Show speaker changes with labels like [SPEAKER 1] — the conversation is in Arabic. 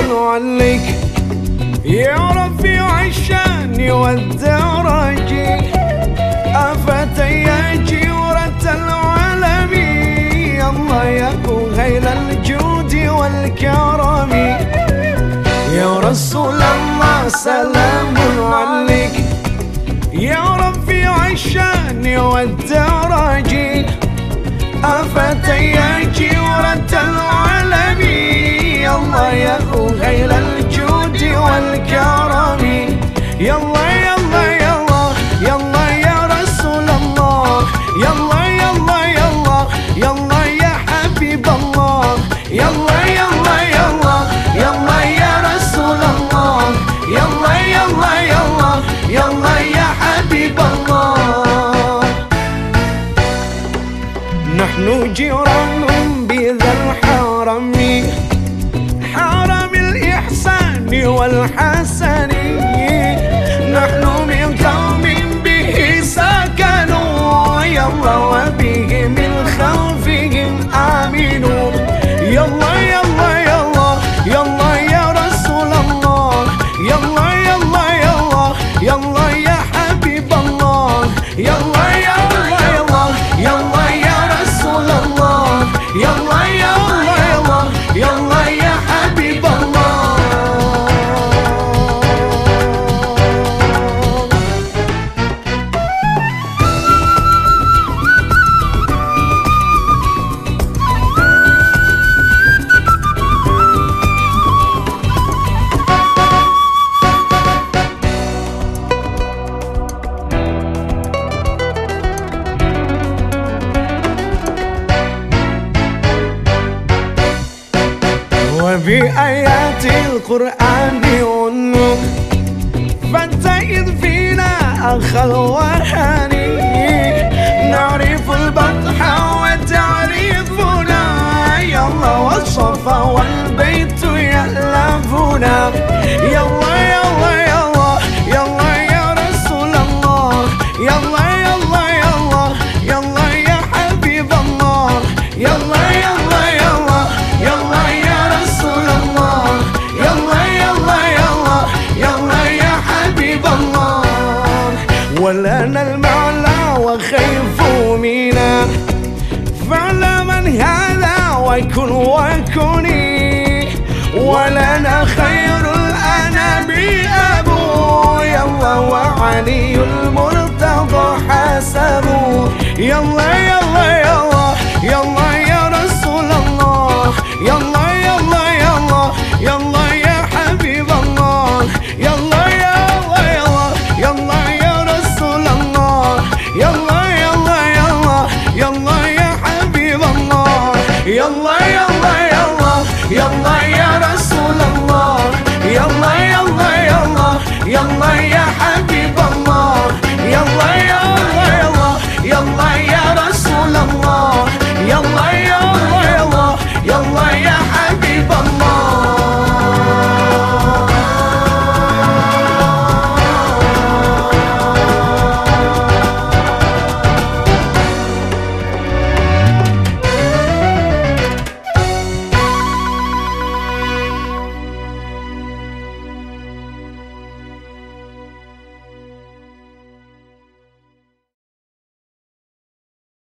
[SPEAKER 1] عليك يا ربي عشاني والدرج أفتى يا جيرة العالم الله يا غير الجود والكرم يا رسول الله سلام عليك يا ربي عشاني والدرج أفتى يا جيرة العالم الله يا غير الجود والكرم يلا يلا يلا يلا يا رسول الله يلا يلا يلا يلا يا حبيب الله يلا يلا يلا يلا يا رسول الله يلا يلا يلا يلا يا حبيب الله نحن جيران بذا الحرم حرم الإحسان والحسن نحن من قوم به سكنوا يلا وبه من خوفهم آمنوا يلا يلا يلا يلا يا رسول الله يلا يلا يلا يلا يا حبيب الله يلا يلا يلا يلا يا رسول الله يلا يلا يلا يلا يا حبيب الله وبآيات القرآن والنور فانتئذ فينا أخ الوهاني نعرف البطح وتعرفنا يلا والصفا والبيت يألفنا يلا يلا يلا يلا يا رسول الله يلا يلا يلا يلا يا حبيب الله يلا يلا يلا يلا يا رسول الله يلا يلا يلا يلا يا حبيب الله ولنا المعلى وخيف منا فعل من هذا وكن وكني ولنا خير الأنام أبو يلا وعلي المرتضى حسبه يلا يلا